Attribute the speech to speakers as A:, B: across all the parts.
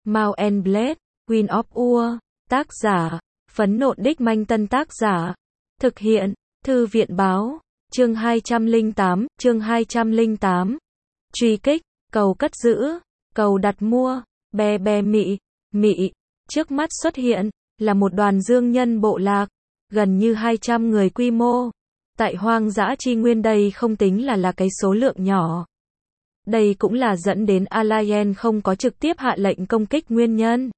A: Mount and Blade, Queen of Ur, tác giả, Phấn Nộn Đích Manh Tân tác giả, thực hiện, Thư viện báo, chương 208, chương 208. Truy kích, cầu cất giữ, cầu đặt mua, be be mị, mị, trước mắt xuất hiện, là một đoàn dương nhân bộ lạc, gần như 200 người quy mô. Tại hoang dã chi nguyên đây không tính là cái số lượng nhỏ. Đây cũng là dẫn đến Alliance không có trực tiếp hạ lệnh công kích nguyên nhân.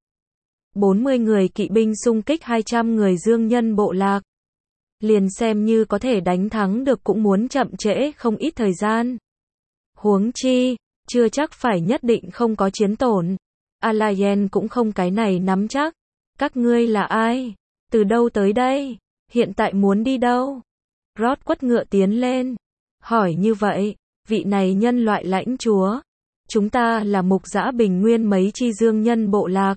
A: 40 người kỵ binh xung kích 200 người dương nhân bộ lạc. Liền xem như có thể đánh thắng được cũng muốn chậm trễ không ít thời gian. Huống chi, chưa chắc phải nhất định không có chiến tổn. Alliance cũng không cái này nắm chắc. Các ngươi là ai? Từ đâu tới đây? Hiện tại muốn đi đâu? Rod quất ngựa tiến lên. Hỏi như vậy, vị này nhân loại lãnh chúa. Chúng ta là mục dã bình nguyên mấy chi dương nhân bộ lạc.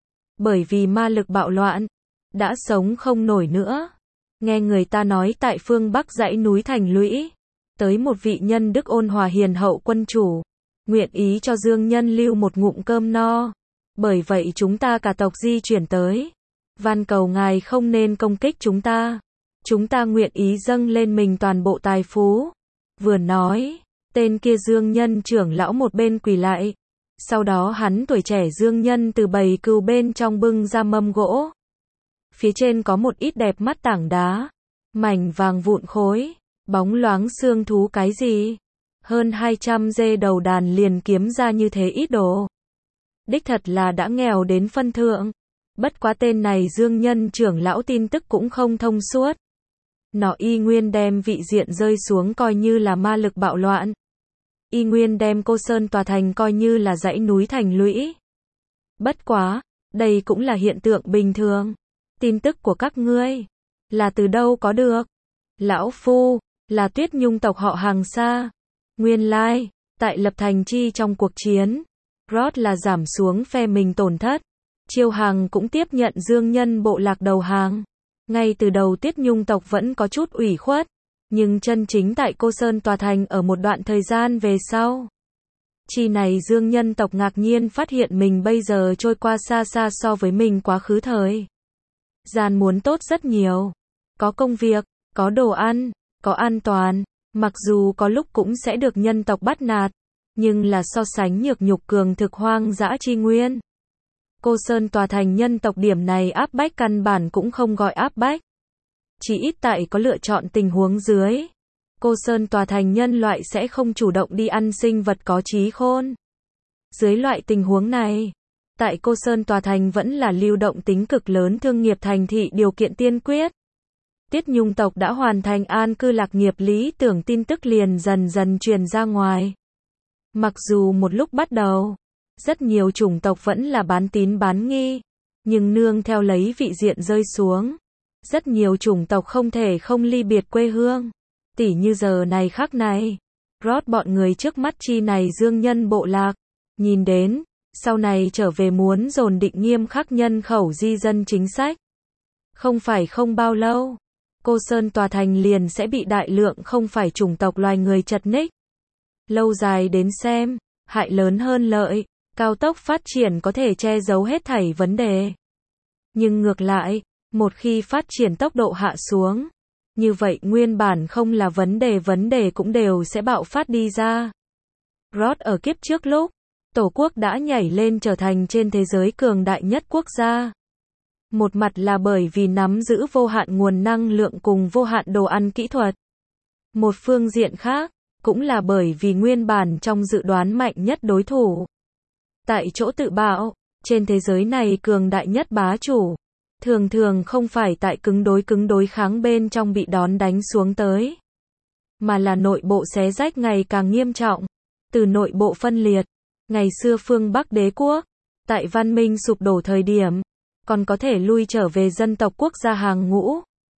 A: Bởi vì ma lực bạo loạn, đã sống không nổi nữa. Nghe người ta nói tại phương Bắc dãy núi thành lũy, tới một vị nhân đức ôn hòa hiền hậu quân chủ, nguyện ý cho dương nhân lưu một ngụm cơm no. Bởi vậy chúng ta cả tộc di chuyển tới. Van cầu ngài không nên công kích chúng ta. Chúng ta nguyện ý dâng lên mình toàn bộ tài phú. Vừa nói, tên kia dương nhân trưởng lão một bên quỳ lại. Sau đó hắn tuổi trẻ dương nhân từ bầy cừu bên trong bưng ra mâm gỗ. Phía trên có một ít đẹp mắt tảng đá, mảnh vàng vụn khối, bóng loáng xương thú cái gì. Hơn 200 dê đầu đàn liền kiếm ra như thế ít đồ. Đích thật là đã nghèo đến phân thượng. Bất quá tên này dương nhân trưởng lão tin tức cũng không thông suốt. Nó y nguyên đem vị diện rơi xuống coi như là ma lực bạo loạn. Y nguyên đem Cô Sơn tòa thành coi như là dãy núi thành lũy. Bất quá, đây cũng là hiện tượng bình thường. Tin tức của các ngươi là từ đâu có được? Lão phu là Tuyết Nhung tộc họ Hàng Sa. Nguyên lai, tại lập thành chi trong cuộc chiến, Rod là giảm xuống phe mình tổn thất. Chiêu Hàng cũng tiếp nhận dương nhân bộ lạc đầu hàng. Ngay từ đầu Tuyết Nhung tộc vẫn có chút ủy khuất, nhưng chân chính tại Cô Sơn tòa thành ở một đoạn thời gian về sau. Chi này dương nhân tộc ngạc nhiên phát hiện mình bây giờ trôi qua xa xa so với mình quá khứ thời gian muốn tốt rất nhiều. Có công việc, có đồ ăn, có an toàn, mặc dù có lúc cũng sẽ được nhân tộc bắt nạt, nhưng là so sánh nhược nhục cường thực hoang dã chi nguyên. Cô Sơn tòa thành nhân tộc điểm này áp bách căn bản cũng không gọi áp bách. Chỉ ít tại có lựa chọn tình huống dưới. Cô Sơn tòa thành nhân loại sẽ không chủ động đi ăn sinh vật có trí khôn. Dưới loại tình huống này, tại Cô Sơn tòa thành vẫn là lưu động tính cực lớn thương nghiệp thành thị điều kiện tiên quyết. Tiết Nhung tộc đã hoàn thành an cư lạc nghiệp lý tưởng tin tức liền dần dần truyền ra ngoài. Mặc dù một lúc bắt đầu, rất nhiều chủng tộc vẫn là bán tín bán nghi, nhưng nương theo lấy vị diện rơi xuống, rất nhiều chủng tộc không thể không ly biệt quê hương. Tỉ như giờ này khắc này, Rod bọn người trước mắt chi này dương nhân bộ lạc, nhìn đến, sau này trở về muốn dồn định nghiêm khắc nhân khẩu di dân chính sách. Không phải không bao lâu, Cô Sơn tòa thành liền sẽ bị đại lượng không phải chủng tộc loài người chật ních. Lâu dài đến xem, hại lớn hơn lợi, cao tốc phát triển có thể che giấu hết thảy vấn đề. Nhưng ngược lại, một khi phát triển tốc độ hạ xuống, như vậy nguyên bản không là vấn đề cũng đều sẽ bạo phát đi ra. Rod ở kiếp trước lúc, Tổ quốc đã nhảy lên trở thành trên thế giới cường đại nhất quốc gia. Một mặt là bởi vì nắm giữ vô hạn nguồn năng lượng cùng vô hạn đồ ăn kỹ thuật. Một phương diện khác, cũng là bởi vì nguyên bản trong dự đoán mạnh nhất đối thủ. Tại chỗ tự bạo, trên thế giới này cường đại nhất bá chủ, thường thường không phải tại cứng đối kháng bên trong bị đón đánh xuống tới, mà là nội bộ xé rách ngày càng nghiêm trọng, từ nội bộ phân liệt. Ngày xưa phương Bắc đế quốc, tại văn minh sụp đổ thời điểm, còn có thể lui trở về dân tộc quốc gia hàng ngũ.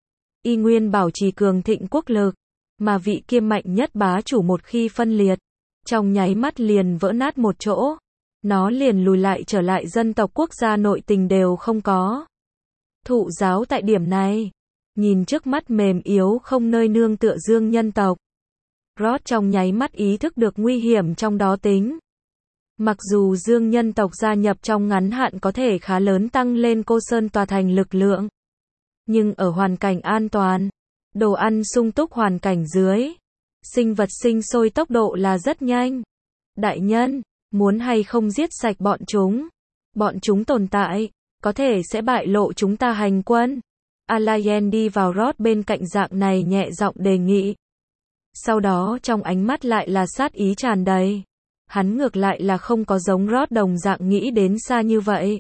A: Y nguyên bảo trì cường thịnh quốc lực, mà vị kia mạnh nhất bá chủ một khi phân liệt, trong nháy mắt liền vỡ nát một chỗ. Nó liền lùi lại trở lại dân tộc quốc gia nội tình đều không có. Thụ giáo tại điểm này, nhìn trước mắt mềm yếu không nơi nương tựa dương nhân tộc. Rod trong nháy mắt ý thức được nguy hiểm trong đó tính. Mặc dù dương nhân tộc gia nhập trong ngắn hạn có thể khá lớn tăng lên Cô Sơn Tòa Thành lực lượng, nhưng ở hoàn cảnh an toàn, đồ ăn sung túc hoàn cảnh dưới, sinh vật sinh sôi tốc độ là rất nhanh. Đại nhân, muốn hay không giết sạch bọn chúng? Bọn chúng tồn tại, có thể sẽ bại lộ chúng ta hành quân. Alayen đi vào Rod bên cạnh dạng này nhẹ giọng đề nghị. Sau đó trong ánh mắt lại là sát ý tràn đầy. Hắn ngược lại là không có giống Rod đồng dạng nghĩ đến xa như vậy.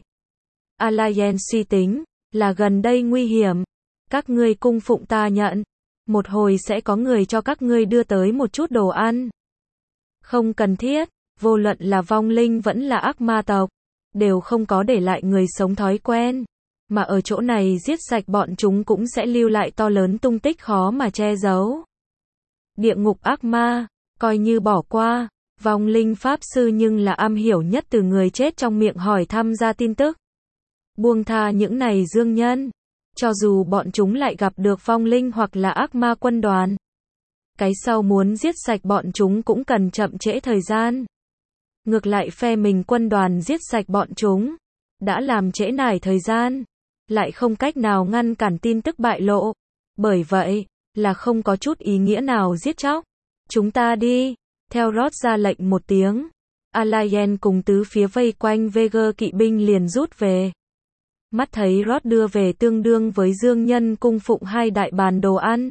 A: Alayen suy tính, là gần đây nguy hiểm. Các ngươi cung phụng ta nhận. Một hồi sẽ có người cho các ngươi đưa tới một chút đồ ăn. Không cần thiết, vô luận là vong linh vẫn là ác ma tộc, đều không có để lại người sống thói quen. Mà ở chỗ này giết sạch bọn chúng cũng sẽ lưu lại to lớn tung tích khó mà che giấu. Địa ngục ác ma, coi như bỏ qua, vong linh pháp sư nhưng là am hiểu nhất từ người chết trong miệng hỏi thăm ra tin tức. Buông tha những này dương nhân, cho dù bọn chúng lại gặp được vong linh hoặc là ác ma quân đoàn. Cái sau muốn giết sạch bọn chúng cũng cần chậm trễ thời gian. Ngược lại phe mình quân đoàn giết sạch bọn chúng, đã làm trễ nải thời gian, lại không cách nào ngăn cản tin tức bại lộ. Bởi vậy, là không có chút ý nghĩa nào giết chóc. Chúng ta đi, theo Rod ra lệnh một tiếng. Alayen cùng tứ phía vây quanh Vega kỵ binh liền rút về. Mắt thấy Rod đưa về tương đương với dương nhân cung phụng 2 đại bàn đồ ăn.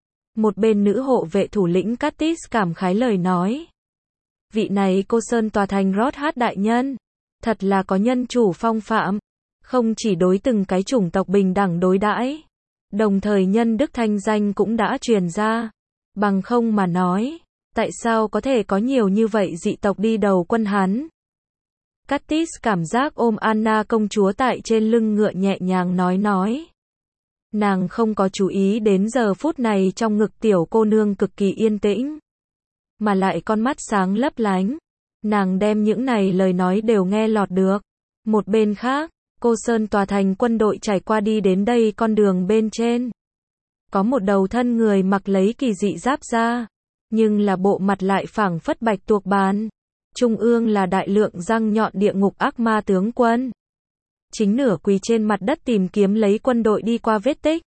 A: Một bên nữ hộ vệ thủ lĩnh Curtis cảm khái lời nói. Vị này Cô Sơn Tòa Thành Rod hát đại nhân, thật là có nhân chủ phong phạm, không chỉ đối từng cái chủng tộc bình đẳng đối đãi, đồng thời nhân đức thanh danh cũng đã truyền ra. Bằng không mà nói, tại sao có thể có nhiều như vậy dị tộc đi đầu quân hắn? Curtis cảm giác ôm Anna công chúa tại trên lưng ngựa nhẹ nhàng nói. Nàng không có chú ý đến giờ phút này trong ngực tiểu cô nương cực kỳ yên tĩnh, mà lại con mắt sáng lấp lánh. Nàng đem những này lời nói đều nghe lọt được. Một bên khác, Cô Sơn Tòa Thành quân đội trải qua đi đến đây con đường bên trên. Có một đầu thân người mặc lấy kỳ dị giáp da, nhưng là bộ mặt lại phảng phất bạch tuộc bàn. Trung ương là đại lượng răng nhọn địa ngục ác ma tướng quân. Chính nửa quỳ trên mặt đất tìm kiếm lấy quân đội đi qua vết tích.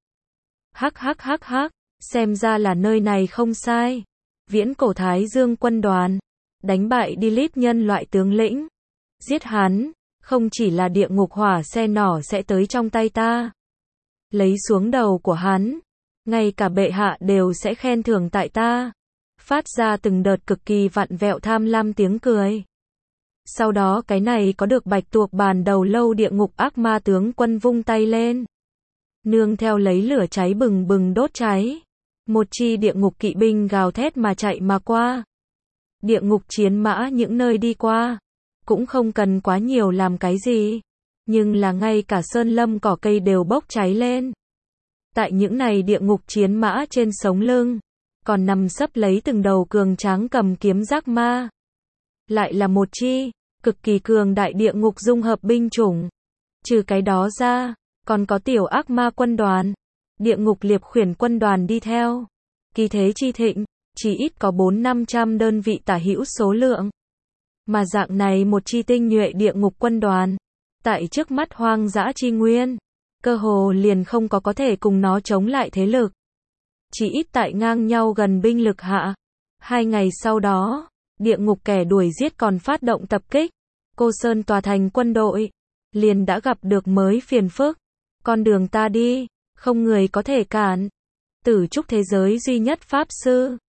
A: Hắc, xem ra là nơi này không sai. Viễn cổ Thái Dương quân đoàn, đánh bại Dilith nhân loại tướng lĩnh. Giết hắn, không chỉ là địa ngục hỏa xe nỏ sẽ tới trong tay ta. Lấy xuống đầu của hắn, ngay cả bệ hạ đều sẽ khen thưởng tại ta. Phát ra từng đợt cực kỳ vặn vẹo tham lam tiếng cười. Sau đó cái này có được bạch tuộc bàn đầu lâu địa ngục ác ma tướng quân vung tay lên. Nương theo lấy lửa cháy bừng bừng đốt cháy. Một chi địa ngục kỵ binh gào thét mà chạy mà qua. Địa ngục chiến mã những nơi đi qua, cũng không cần quá nhiều làm cái gì. Nhưng là ngay cả sơn lâm cỏ cây đều bốc cháy lên. Tại những này địa ngục chiến mã trên sống lưng, còn nằm sấp lấy từng đầu cường tráng cầm kiếm giác ma. Lại là một chi, cực kỳ cường đại địa ngục dung hợp binh chủng. Trừ cái đó ra, còn có tiểu ác ma quân đoàn, địa ngục liệp khuyển quân đoàn đi theo. Kỳ thế chi thịnh, chỉ ít có 400-500 đơn vị tả hữu số lượng. Mà dạng này một chi tinh nhuệ địa ngục quân đoàn, tại trước mắt hoang dã chi nguyên, cơ hồ liền không có thể cùng nó chống lại thế lực. Chỉ ít tại ngang nhau gần binh lực hạ. 2 ngày sau đó, địa ngục kẻ đuổi giết còn phát động tập kích. Cô Sơn Tòa Thành quân đội liền đã gặp được mới phiền phức. Con đường ta đi, không người có thể cản. Tử trúc thế giới duy nhất pháp sư.